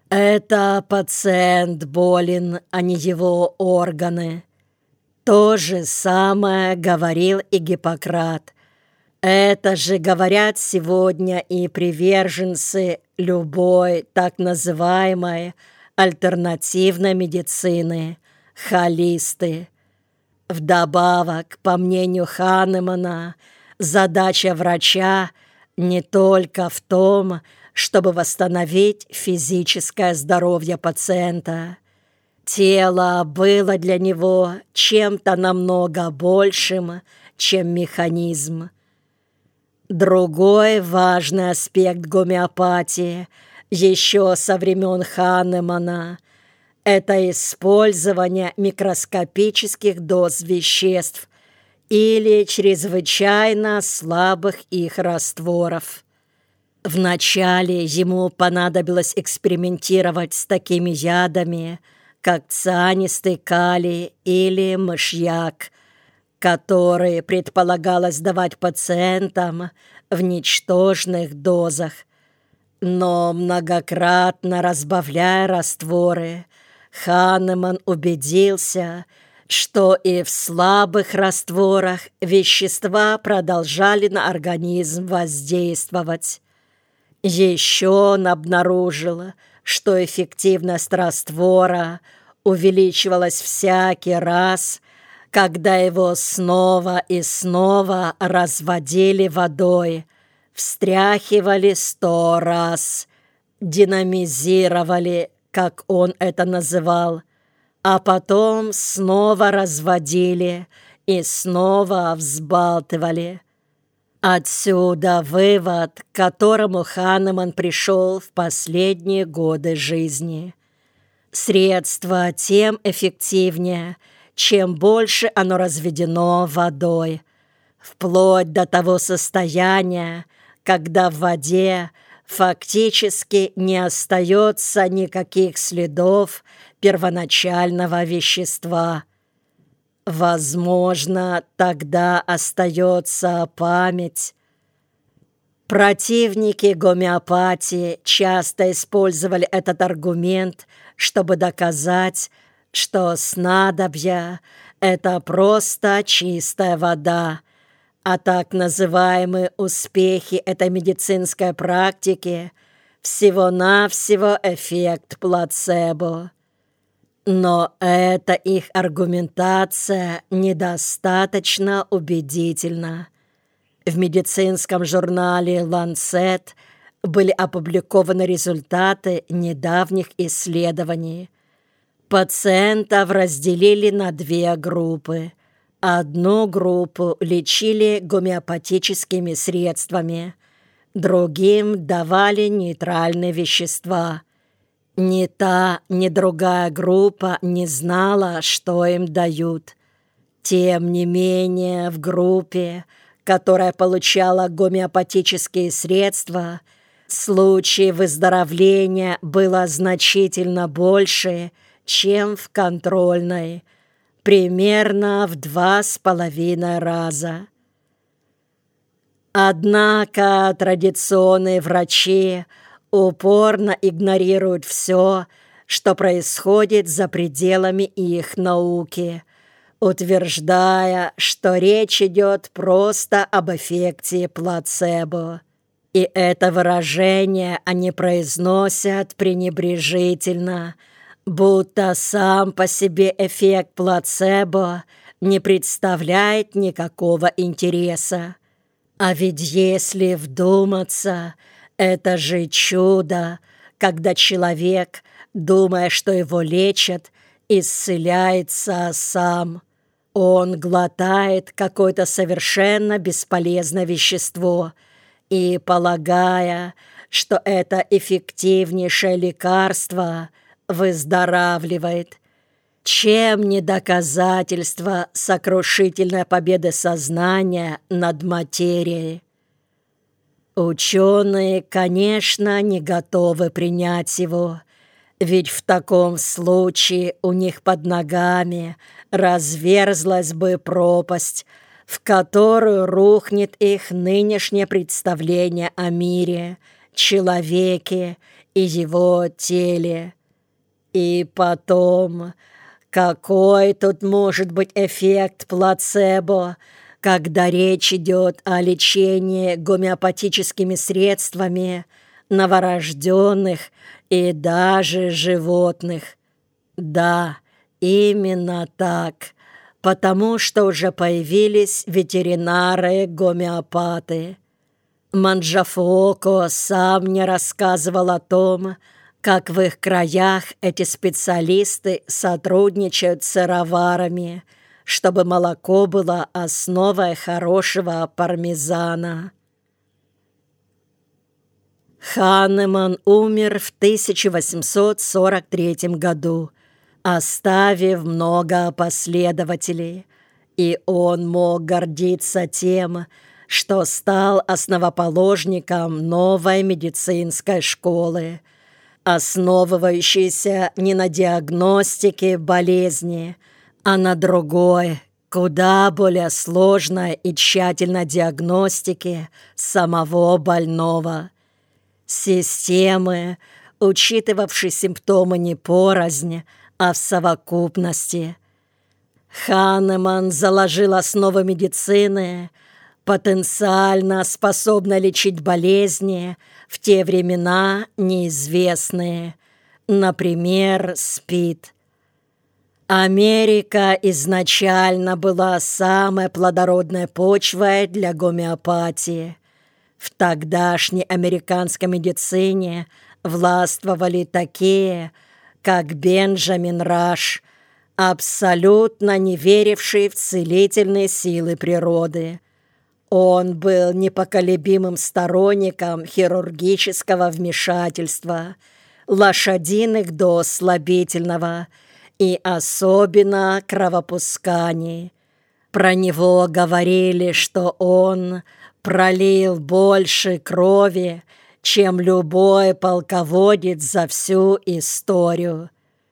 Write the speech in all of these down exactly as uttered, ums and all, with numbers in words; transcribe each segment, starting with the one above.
Это пациент болен, а не его органы. То же самое говорил и Гиппократ. Это же говорят сегодня и приверженцы любой так называемой альтернативной медицины, холисты. Вдобавок, по мнению Ханемана, задача врача не только в том, чтобы восстановить физическое здоровье пациента. Тело было для него чем-то намного большим, чем механизм. Другой важный аспект гомеопатии еще со времен Ханемана – это использование микроскопических доз веществ или чрезвычайно слабых их растворов. Вначале ему понадобилось экспериментировать с такими ядами, как цианистый калий или мышьяк, которые предполагалось давать пациентам в ничтожных дозах. Но многократно разбавляя растворы, Ханеман убедился, что и в слабых растворах вещества продолжали на организм воздействовать. Еще он обнаружил, что эффективность раствора увеличивалась всякий раз, когда его снова и снова разводили водой, встряхивали сто раз, динамизировали, как он это называл, а потом снова разводили и снова взбалтывали. Отсюда вывод, к которому Ханеман пришел в последние годы жизни. Средство тем эффективнее, чем больше оно разведено водой, вплоть до того состояния, когда в воде фактически не остается никаких следов первоначального вещества. Возможно, тогда остается память. Противники гомеопатии часто использовали этот аргумент, чтобы доказать, что снадобья – это просто чистая вода, а так называемые успехи этой медицинской практики всего-навсего эффект плацебо. Но эта их аргументация недостаточно убедительна. В медицинском журнале «Ланцет» были опубликованы результаты недавних исследований. Пациентов разделили на две группы. Одну группу лечили гомеопатическими средствами, другим давали нейтральные вещества. Ни та, ни другая группа не знала, что им дают. Тем не менее, в группе, которая получала гомеопатические средства, случаев выздоровления было значительно больше, чем в контрольной, примерно в два с половиной раза. Однако традиционные врачи упорно игнорируют все, что происходит за пределами их науки, утверждая, что речь идет просто об эффекте плацебо. И это выражение они произносят пренебрежительно, будто сам по себе эффект плацебо не представляет никакого интереса. А ведь если вдуматься, это же чудо, когда человек, думая, что его лечат, исцеляется сам. Он глотает какое-то совершенно бесполезное вещество и, полагая, что это эффективнейшее лекарство, выздоравливает. Чем не доказательство сокрушительной победы сознания над материей? Ученые, конечно, не готовы принять его, ведь в таком случае у них под ногами разверзлась бы пропасть, в которую рухнет их нынешнее представление о мире, человеке и его теле. И потом, какой тут может быть эффект плацебо, когда речь идет о лечении гомеопатическими средствами новорожденных и даже животных? Да, именно так, потому что уже появились ветеринары-гомеопаты. Манджафуоко сам мне рассказывал о том, как в их краях эти специалисты сотрудничают с сыроварами, чтобы молоко было основой хорошего пармезана. Ханнеман умер в тысяча восемьсот сорок третьем году, оставив много последователей, и он мог гордиться тем, что стал основоположником новой медицинской школы, основывающейся не на диагностике болезни, а на другой, куда более сложной и тщательной диагностике самого больного. Системы, учитывавшей симптомы не порознь, а в совокупности. Ханнеман заложил основы медицины, потенциально способной лечить болезни в те времена неизвестные, например, СПИД. Америка изначально была самой плодородной почвой для гомеопатии. В тогдашней американской медицине властвовали такие, как Бенджамин Раш, абсолютно не веривший в целительные силы природы. Он был непоколебимым сторонником хирургического вмешательства, лошадиных доз слабительного и особенно кровопусканий. Про него говорили, что он пролил больше крови, чем любой полководец за всю историю.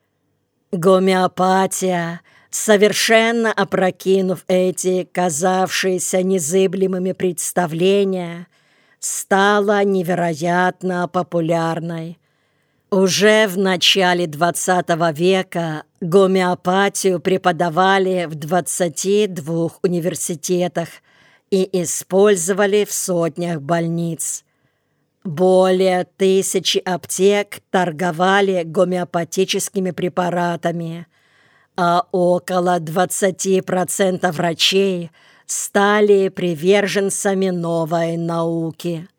Гомеопатия, совершенно опрокинув эти казавшиеся незыблемыми представления, стала невероятно популярной. Уже в начале двадцатого века гомеопатию преподавали в двадцати двух университетах и использовали в сотнях больниц. Более тысячи аптек торговали гомеопатическими препаратами, а около двадцати процентов врачей стали приверженцами новой науки.